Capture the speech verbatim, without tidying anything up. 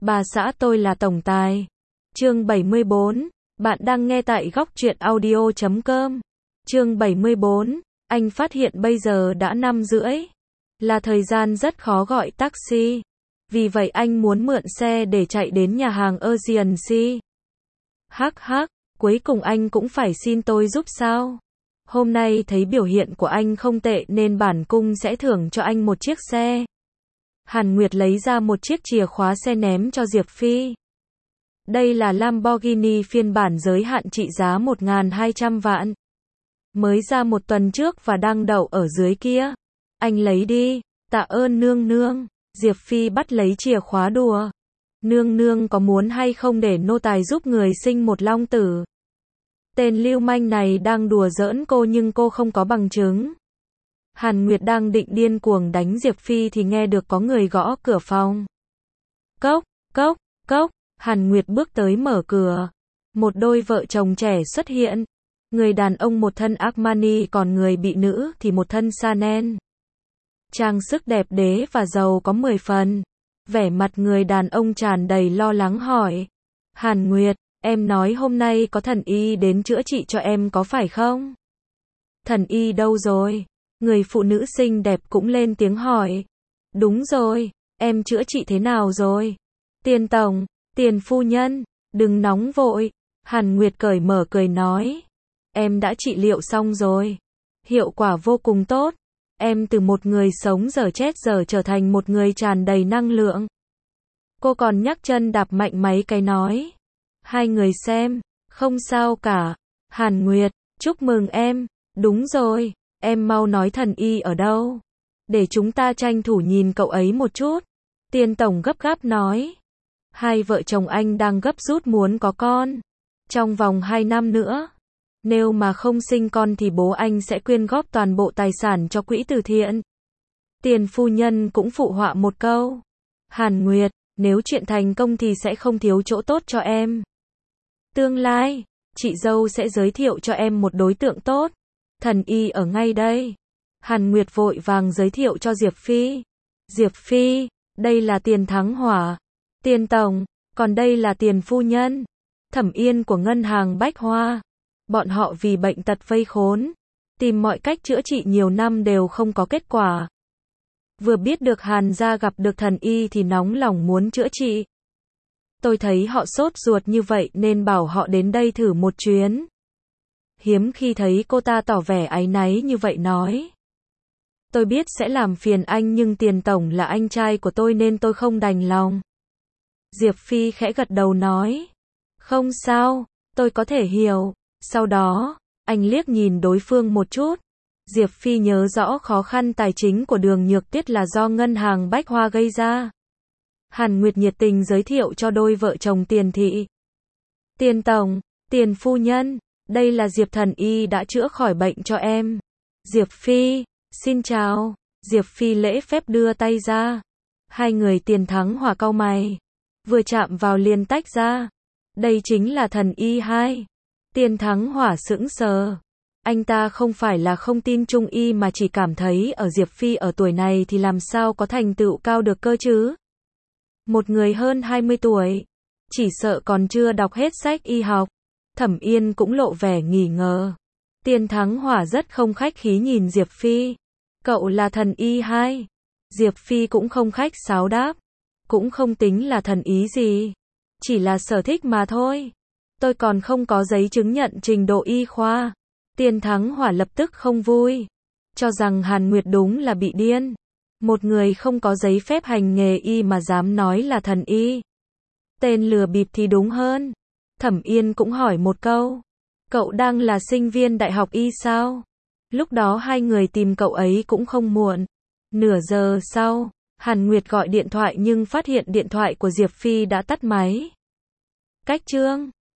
Bà xã tôi là tổng tài. Chương bảy mươi bốn. Bạn đang nghe tại góc truyện audio chấm com. Chương bảy mươi bốn. Anh phát hiện bây giờ đã năm rưỡi. Là thời gian rất khó gọi taxi. Vì vậy anh muốn mượn xe để chạy đến nhà hàng Asian Sea. Hắc hắc, cuối cùng anh cũng phải xin tôi giúp sao? Hôm nay thấy biểu hiện của anh không tệ nên bản cung sẽ thưởng cho anh một chiếc xe. Hàn Nguyệt lấy ra một chiếc chìa khóa xe ném cho Diệp Phi. Đây là Lamborghini phiên bản giới hạn trị giá một nghìn hai trăm vạn. Mới ra một tuần trước và đang đậu ở dưới kia. Anh lấy đi, tạ ơn nương nương. Diệp Phi bắt lấy chìa khóa đùa. Nương nương có muốn hay không để nô tài giúp người sinh một long tử? Tên lưu manh này đang đùa giỡn cô nhưng cô không có bằng chứng. Hàn Nguyệt đang định điên cuồng đánh Diệp Phi thì nghe được có người gõ cửa phòng. Cốc, cốc, cốc, Hàn Nguyệt bước tới mở cửa. Một đôi vợ chồng trẻ xuất hiện. Người đàn ông một thân Armani còn người bị nữ thì một thân Chanel. Trang sức đẹp đẽ và giàu có mười phần. Vẻ mặt người đàn ông tràn đầy lo lắng hỏi. Hàn Nguyệt, em nói hôm nay có thần y đến chữa trị cho em có phải không? Thần y đâu rồi? Người phụ nữ xinh đẹp cũng lên tiếng hỏi. Đúng rồi, em chữa trị thế nào rồi? Tiền tổng, tiền phu nhân, đừng nóng vội. Hàn Nguyệt cởi mở cười nói. Em đã trị liệu xong rồi. Hiệu quả vô cùng tốt. Em từ một người sống dở chết giờ trở thành một người tràn đầy năng lượng. Cô còn nhắc chân đạp mạnh mấy cái nói. Hai người xem, không sao cả. Hàn Nguyệt, chúc mừng em. Đúng rồi, em mau nói thần y ở đâu. Để chúng ta tranh thủ nhìn cậu ấy một chút. Tiền tổng gấp gáp nói. Hai vợ chồng anh đang gấp rút muốn có con. Trong vòng hai năm nữa. Nếu mà không sinh con thì bố anh sẽ quyên góp toàn bộ tài sản cho quỹ từ thiện. Tiền phu nhân cũng phụ họa một câu. Hàn Nguyệt, nếu chuyện thành công thì sẽ không thiếu chỗ tốt cho em. Tương lai, chị dâu sẽ giới thiệu cho em một đối tượng tốt. Thần y ở ngay đây. Hàn Nguyệt vội vàng giới thiệu cho Diệp Phi. Diệp Phi, đây là Tiền Thắng Hỏa. Tiền tổng, còn đây là Tiền phu nhân. Thẩm Yên của ngân hàng Bách Hoa. Bọn họ vì bệnh tật vây khốn, tìm mọi cách chữa trị nhiều năm đều không có kết quả. Vừa biết được Hàn gia gặp được thần y thì nóng lòng muốn chữa trị. Tôi thấy họ sốt ruột như vậy nên bảo họ đến đây thử một chuyến. Hiếm khi thấy cô ta tỏ vẻ áy náy như vậy nói. Tôi biết sẽ làm phiền anh nhưng Tiền tổng là anh trai của tôi nên tôi không đành lòng. Diệp Phi khẽ gật đầu nói. Không sao, tôi có thể hiểu. Sau đó, anh liếc nhìn đối phương một chút. Diệp Phi nhớ rõ khó khăn tài chính của Đường Nhược Tuyết là do ngân hàng Bách Hoa gây ra. Hàn Nguyệt nhiệt tình giới thiệu cho đôi vợ chồng Tiền thị. Tiền tổng, Tiền phu nhân, đây là Diệp thần y đã chữa khỏi bệnh cho em. Diệp Phi, xin chào. Diệp Phi lễ phép đưa tay ra. Hai người Tiền Thắng Hỏa cau mày. Vừa chạm vào liền tách ra. Đây chính là thần y hai. Tiền Thắng Hỏa sững sờ. Anh ta không phải là không tin Trung y mà chỉ cảm thấy ở Diệp Phi ở tuổi này thì làm sao có thành tựu cao được cơ chứ. Một người hơn hai mươi tuổi. Chỉ sợ còn chưa đọc hết sách y học. Thẩm Yên cũng lộ vẻ nghi ngờ. Tiền Thắng Hỏa rất không khách khí nhìn Diệp Phi. Cậu là thần y hai. Diệp Phi cũng không khách sáo đáp. Cũng không tính là thần ý gì. Chỉ là sở thích mà thôi. Tôi còn không có giấy chứng nhận trình độ y khoa. Tiền Thắng Hỏa lập tức không vui. Cho rằng Hàn Nguyệt đúng là bị điên. Một người không có giấy phép hành nghề y mà dám nói là thần y. Tên lừa bịp thì đúng hơn. Thẩm Yên cũng hỏi một câu. Cậu đang là sinh viên đại học y sao? Lúc đó hai người tìm cậu ấy cũng không muộn. Nửa giờ sau, Hàn Nguyệt gọi điện thoại nhưng phát hiện điện thoại của Diệp Phi đã tắt máy. Cách chương